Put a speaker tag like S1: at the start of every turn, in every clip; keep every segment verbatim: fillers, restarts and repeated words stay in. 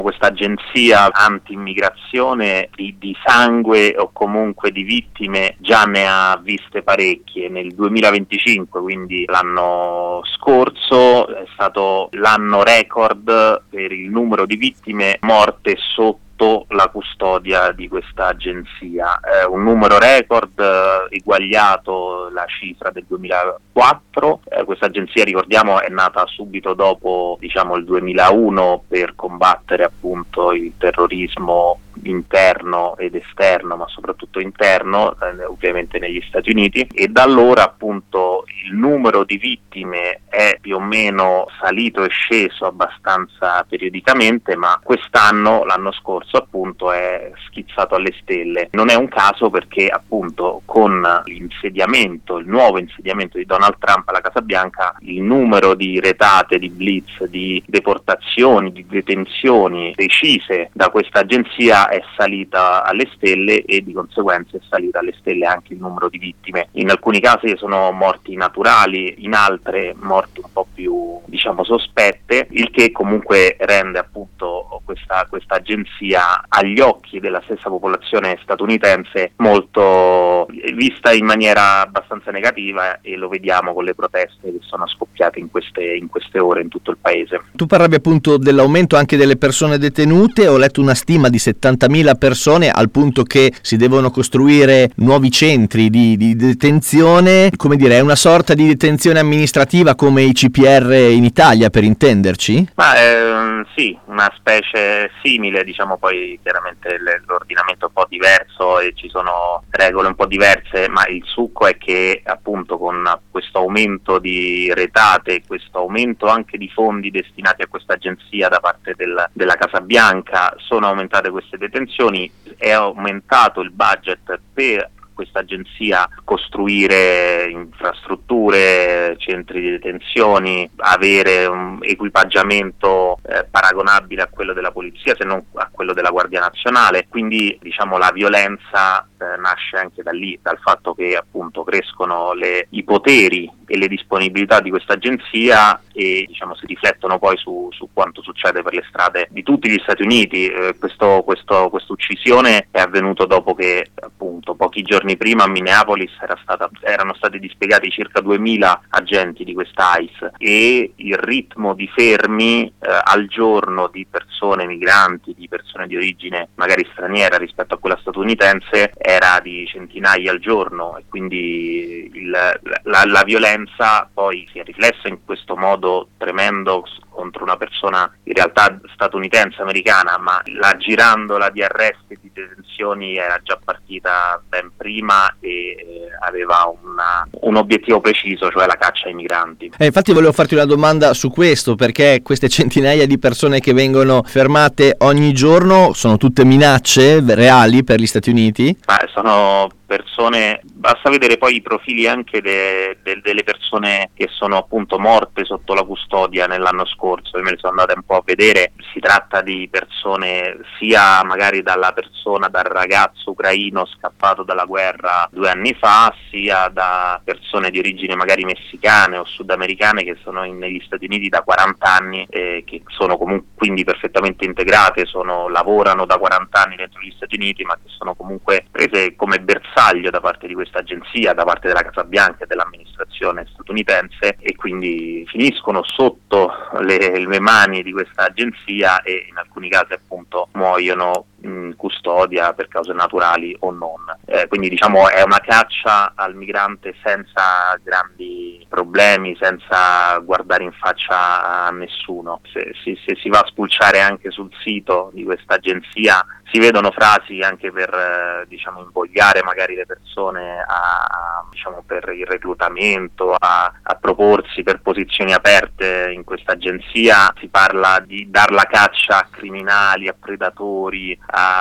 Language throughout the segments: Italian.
S1: Questa agenzia anti-immigrazione di, di sangue o comunque di vittime già ne ha viste parecchie. Nel duemilaventicinque, quindi l'anno scorso, è stato l'anno record per il numero di vittime morte sotto la custodia di questa agenzia, eh, un numero record eh, eguagliato la cifra del duemilaquattro. Eh, questa agenzia, ricordiamo, è nata subito dopo, diciamo, il duemilauno per combattere appunto il terrorismo interno ed esterno, ma soprattutto interno, eh, ovviamente negli Stati Uniti, e da allora appunto il numero di vittime è più o meno salito e sceso abbastanza periodicamente, ma quest'anno, l'anno scorso appunto, è schizzato alle stelle. Non è un caso perché appunto con l'insediamento, il nuovo insediamento di Donald Trump alla Casa Bianca, il numero di retate, di blitz, di deportazioni, di detenzioni decise da questa agenzia è salita alle stelle, e di conseguenza è salita alle stelle anche il numero di vittime. In alcuni casi sono morti naturali, in altre morti un po' più, diciamo, sospette, il che comunque rende appunto questa, questa agenzia agli occhi della stessa popolazione statunitense molto vista in maniera abbastanza negativa, e lo vediamo con le proteste che sono scoppiate in queste, in queste ore in tutto il paese.
S2: Tu parlavi appunto dell'aumento anche delle persone detenute. Ho letto una stima di settantamila persone, al punto che si devono costruire nuovi centri di, di detenzione. Come dire, è una sorta di detenzione amministrativa come i C P R in Italia, per intenderci?
S1: Ma ehm, sì, una specie simile, diciamo. Poi chiaramente l'ordinamento è un po' diverso e ci sono regole un po' diverse, ma il succo è che appunto con questo aumento di retate, questo aumento anche di fondi destinati a questa agenzia da parte del, della Casa Bianca, sono aumentate queste detenzioni, è aumentato il budget per questa agenzia costruire infrastrutture, centri di detenzioni, avere un equipaggiamento eh, paragonabile a quello della polizia, se non a quello della Guardia Nazionale. Quindi, diciamo, la violenza eh, nasce anche da lì, dal fatto che appunto crescono le, i poteri e le disponibilità di questa agenzia, e diciamo si riflettono poi su, su quanto succede per le strade di tutti gli Stati Uniti. Eh, questo, questo, questa uccisione è avvenuto dopo che appunto pochi giorni prima a Minneapolis era stata, erano stati dispiegati circa duemila agenti di questa I C E, e il ritmo di fermi eh, al giorno di persone migranti, di persone di origine magari straniera rispetto a quella statunitense, era di centinaia al giorno, e quindi il, la, la violenza poi si è riflessa in questo modo tremendo contro una persona in realtà statunitense, americana, ma la girandola di arresti e di detenzioni era già partita ben prima e eh, aveva una, un obiettivo preciso, cioè la caccia ai migranti.
S2: Eh, infatti volevo farti una domanda su questo, perché queste centinaia di persone che vengono fermate ogni giorno sono tutte minacce reali per gli Stati Uniti?
S1: Ma sono persone, basta vedere poi i profili anche de, de, delle persone che sono appunto morte sotto la custodia nell'anno scorso, io me le sono andate un po' a vedere. Si tratta di persone sia magari dalla persona, dal ragazzo ucraino scappato dalla guerra due anni fa, sia da persone di origine magari messicane o sudamericane che sono in, negli Stati Uniti da quaranta anni, eh, che sono comunque quindi perfettamente integrate, sono, lavorano da quaranta anni dentro gli Stati Uniti, ma che sono comunque prese come bersaglio da parte di questa agenzia, da parte della Casa Bianca e dell'amministrazione statunitense, e quindi finiscono sotto le, le mani di questa agenzia e in alcuni casi appunto muoiono in custodia per cause naturali o non. Eh, quindi diciamo è una caccia al migrante senza grandi problemi, senza guardare in faccia a nessuno. Se, se, se si va a spulciare anche sul sito di questa agenzia si vedono frasi anche per eh, diciamo invogliare magari le persone a, a diciamo per il reclutamento, a, a proporsi per posizioni aperte in questa agenzia. Si parla di dar la caccia a criminali, a predatori,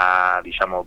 S1: a diciamo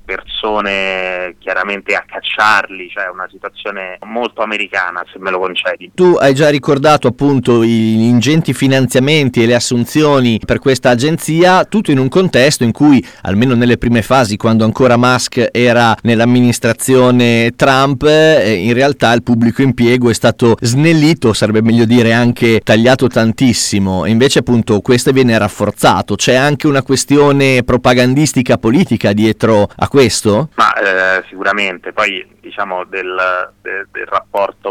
S1: persone chiaramente a cacciarli, cioè una situazione molto americana, se me lo concedi.
S2: Tu hai già ricordato appunto gli ingenti finanziamenti e le assunzioni per questa agenzia, tutto in un contesto in cui almeno nelle prime prime fasi, quando ancora Musk era nell'amministrazione Trump, eh, in realtà il pubblico impiego è stato snellito, sarebbe meglio dire anche tagliato tantissimo, e invece appunto questo viene rafforzato. C'è anche una questione propagandistica politica dietro a questo?
S1: Ma eh, sicuramente, poi diciamo del, del, del rapporto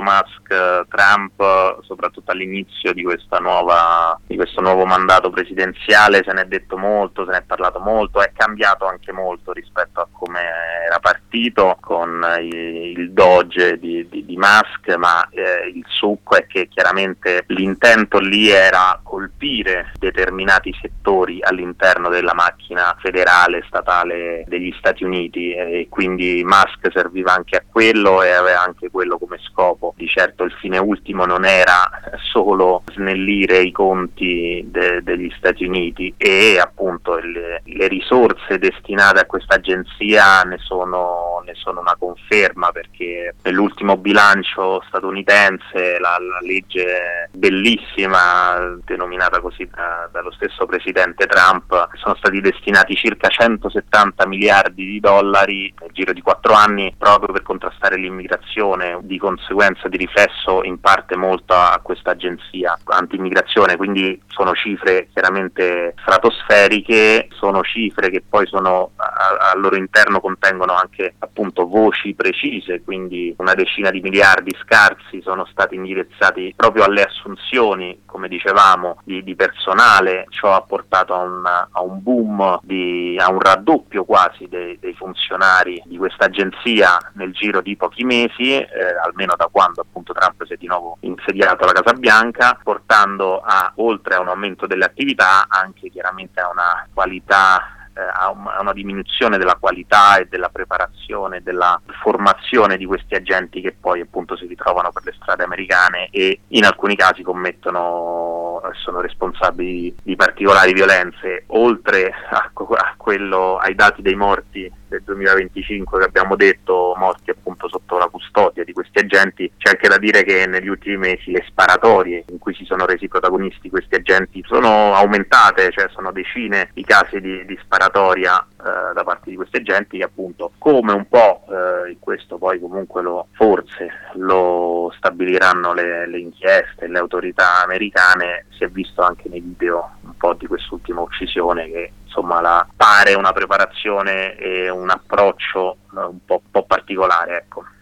S1: Musk-Trump, soprattutto all'inizio di questa nuova di questo nuovo mandato presidenziale, se ne è detto molto, se ne è parlato molto, è cambiato anche molto rispetto a come era partito con il, il Doge di, di, di Musk, ma eh, il succo è che chiaramente l'intento lì era colpire determinati settori all'interno della macchina federale statale degli Stati Uniti, e quindi Musk serviva anche a quello e aveva anche quello come scopo. Di certo il fine ultimo non era solo snellire i conti de- degli Stati Uniti, e appunto le, le risorse destinate a questa agenzia ne sono, ne sono una conferma, perché nell'ultimo bilancio statunitense la, la legge bellissima denominata così da, dallo stesso presidente Trump, sono stati destinati circa centosettanta miliardi di dollari nel giro di quattro anni proprio per contrastare l'immigrazione, di conseguenza di riflesso in parte molto a questa agenzia anti-immigrazione. Quindi sono cifre chiaramente stratosferiche, sono cifre che poi sono a, al loro interno contengono anche appunto voci precise, quindi una decina di miliardi scarsi sono stati indirizzati proprio alle assunzioni, come dicevamo, di, di personale. Ciò ha portato a un, a un boom, di, a un raddoppio quasi dei, dei funzionari di questa agenzia nel giro di pochi mesi, eh, almeno da quando appunto Trump si è di nuovo insediato alla Casa Bianca, portando a, oltre a un aumento delle attività, anche chiaramente a una qualità, eh, a, un, a una diminuzione della qualità e della preparazione, della formazione di questi agenti che poi appunto si ritrovano per le strade americane e in alcuni casi commettono, sono responsabili di particolari violenze. Oltre a, a quello, ai dati dei morti del duemilaventicinque che abbiamo detto, morti appunto sotto la custodia di questi agenti, c'è anche da dire che negli ultimi mesi le sparatorie in cui si sono resi protagonisti questi agenti sono aumentate, cioè sono decine i casi di, di sparatoria eh, da parte di questi agenti, che appunto, come un po' eh, questo poi comunque lo forse lo stabiliranno le, le inchieste, le autorità americane, si è visto anche nei video un po' di quest'ultima uccisione, che insomma la, pare una preparazione e un approccio uh, un po', po' particolare, ecco.